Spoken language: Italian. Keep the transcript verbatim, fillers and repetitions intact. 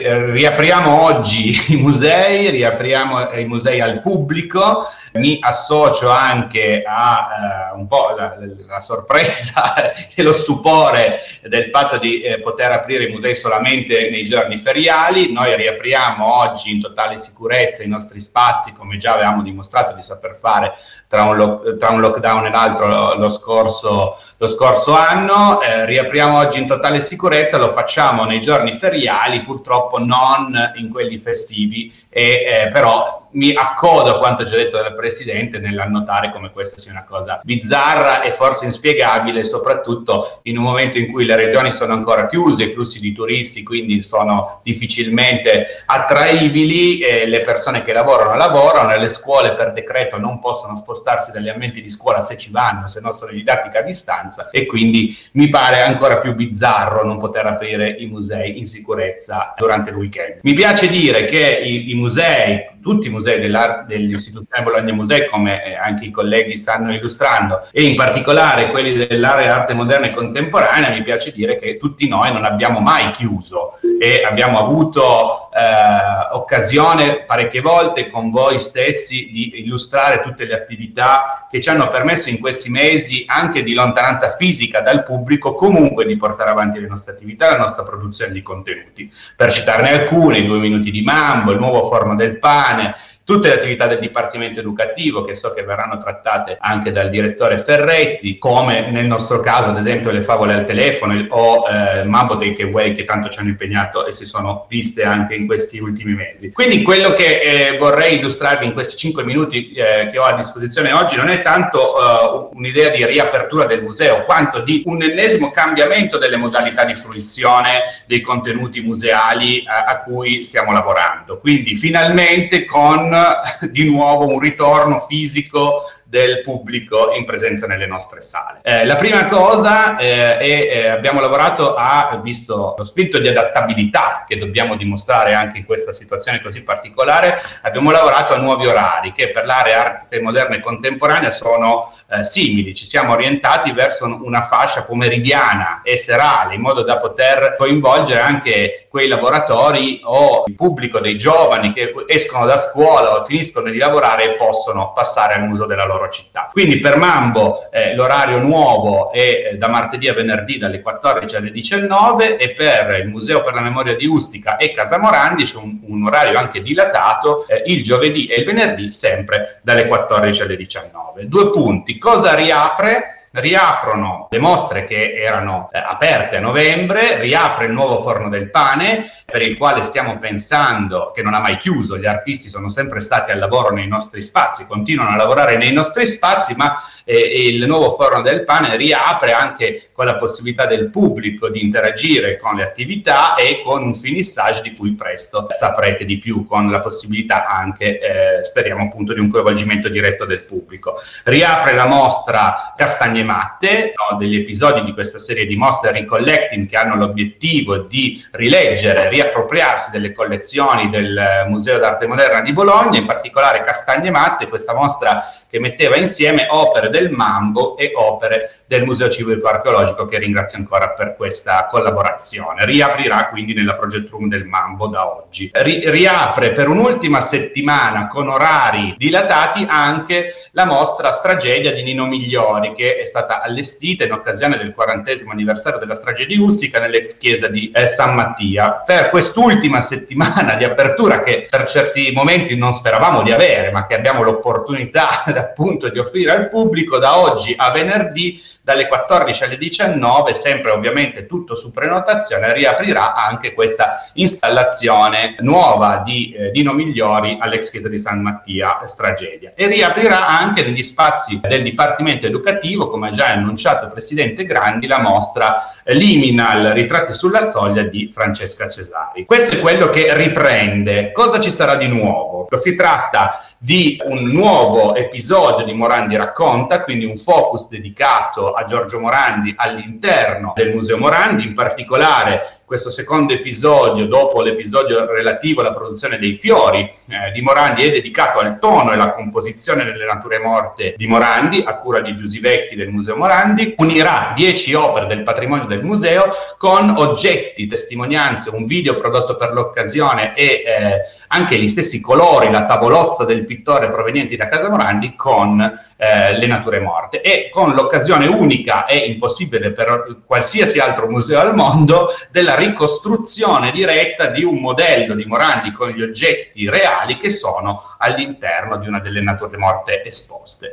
Eh, riapriamo oggi i musei, riapriamo i musei al pubblico. Mi associo anche a eh, un po' la, la sorpresa e lo stupore del fatto di eh, poter aprire i musei solamente nei giorni feriali. Noi riapriamo oggi in totale sicurezza i nostri spazi, come già avevamo dimostrato di saper fare tra un, lo- tra un lockdown e l'altro lo, lo, scorso, lo scorso anno. Eh, riapriamo oggi in totale sicurezza, lo facciamo nei giorni feriali, purtroppo non in quelli festivi, e, eh, però mi accodo a quanto già detto dal Presidente nell'annotare come questa sia una cosa bizzarra e forse inspiegabile, soprattutto in un momento in cui le regioni sono ancora chiuse, i flussi di turisti quindi sono difficilmente attraibili, eh, le persone che lavorano lavorano, e le scuole per decreto non possono spostarsi dagli ambienti di scuola se ci vanno, se non sono in didattica a distanza, e quindi mi pare ancora più bizzarro non poter aprire i musei in sicurezza durante il weekend. Mi piace dire che i, i musei, tutti i musei dell'istituzione Bologna Musei, come eh, anche i colleghi stanno illustrando, e in particolare quelli dell'area arte moderna e contemporanea, mi piace dire che tutti noi non abbiamo mai chiuso e abbiamo avuto eh, occasione parecchie volte con voi stessi di illustrare tutte le attività che ci hanno permesso in questi mesi, anche di lontananza fisica dal pubblico, comunque di portare avanti le nostre attività, la nostra produzione di contenuti. Per citarne alcune, i due minuti di Mambo, il nuovo forno del pane, tutte le attività del Dipartimento Educativo, che so che verranno trattate anche dal direttore Ferretti, come nel nostro caso ad esempio le favole al telefono o eh, Mambo Takeaway, che tanto ci hanno impegnato e si sono viste anche in questi ultimi mesi. Quindi quello che eh, vorrei illustrarvi in questi cinque minuti eh, che ho a disposizione oggi non è tanto uh, un'idea di riapertura del museo, quanto di un ennesimo cambiamento delle modalità di fruizione dei contenuti museali a, a cui stiamo lavorando. Quindi finalmente con di nuovo un ritorno fisico del pubblico in presenza nelle nostre sale. Eh, la prima cosa eh, è eh, abbiamo lavorato a, visto lo spirito di adattabilità che dobbiamo dimostrare anche in questa situazione così particolare, abbiamo lavorato a nuovi orari che per l'area arte moderna e contemporanea sono eh, simili. Ci siamo orientati verso una fascia pomeridiana e serale, in modo da poter coinvolgere anche quei lavoratori o il pubblico dei giovani che escono da scuola o finiscono di lavorare e possono passare al museo della loro città. Quindi per Mambo eh, l'orario nuovo è eh, da martedì a venerdì dalle quattordici alle diciannove, e per il Museo per la Memoria di Ustica e Casa Morandi c'è un, un orario anche dilatato eh, il giovedì e il venerdì sempre dalle quattordici alle diciannove. Due punti: cosa riapre? Riaprono le mostre che erano eh, aperte a novembre, riapre il nuovo forno del pane, per il quale stiamo pensando, che non ha mai chiuso, gli artisti sono sempre stati al lavoro nei nostri spazi, continuano a lavorare nei nostri spazi, ma eh, il nuovo forno del pane riapre anche con la possibilità del pubblico di interagire con le attività e con un finissage di cui presto saprete di più, con la possibilità anche, eh, speriamo appunto, di un coinvolgimento diretto del pubblico. Riapre la mostra Castagne Matte, no, degli episodi di questa serie di mostre Recollecting che hanno l'obiettivo di rileggere, riappropriarsi delle collezioni del Museo d'Arte Moderna di Bologna, in particolare Castagne Matte, questa mostra che metteva insieme opere del Mambo e opere del Museo Civico Archeologico, che ringrazio ancora per questa collaborazione. Riaprirà quindi nella Project Room del Mambo da oggi. Ri- riapre per un'ultima settimana con orari dilatati anche la mostra Stragedia di Nino Migliori, che è stata allestita in occasione del quarantesimo anniversario della strage di Ustica nell'ex chiesa di eh, San Mattia. Per quest'ultima settimana di apertura, che per certi momenti non speravamo di avere, ma che abbiamo l'opportunità appunto di offrire al pubblico, da oggi a venerdì dalle quattordici alle diciannove, sempre ovviamente tutto su prenotazione, riaprirà anche questa installazione nuova di eh, Nino Migliori all'ex chiesa di San Mattia Stragedia, e riaprirà anche negli spazi del Dipartimento Educativo, come ha già annunciato il Presidente Grandi, la mostra Liminal, ritratti sulla soglia di Francesca Cesari. Questo è quello che riprende. Cosa ci sarà di nuovo? Si tratta di un nuovo episodio di Morandi Racconta, quindi un focus dedicato a Giorgio Morandi all'interno del Museo Morandi, in particolare questo secondo episodio, dopo l'episodio relativo alla produzione dei fiori eh, di Morandi, è dedicato al tono e alla composizione delle nature morte di Morandi, a cura di Giusy Vecchi del Museo Morandi. Unirà dieci opere del patrimonio del museo con oggetti, testimonianze, un video prodotto per l'occasione e eh, anche gli stessi colori, la tavolozza del pittore provenienti da Casa Morandi con eh, le nature morte, e con l'occasione unica e impossibile per qualsiasi altro museo al mondo della ricostruzione diretta di un modello di Morandi con gli oggetti reali che sono all'interno di una delle nature morte esposte.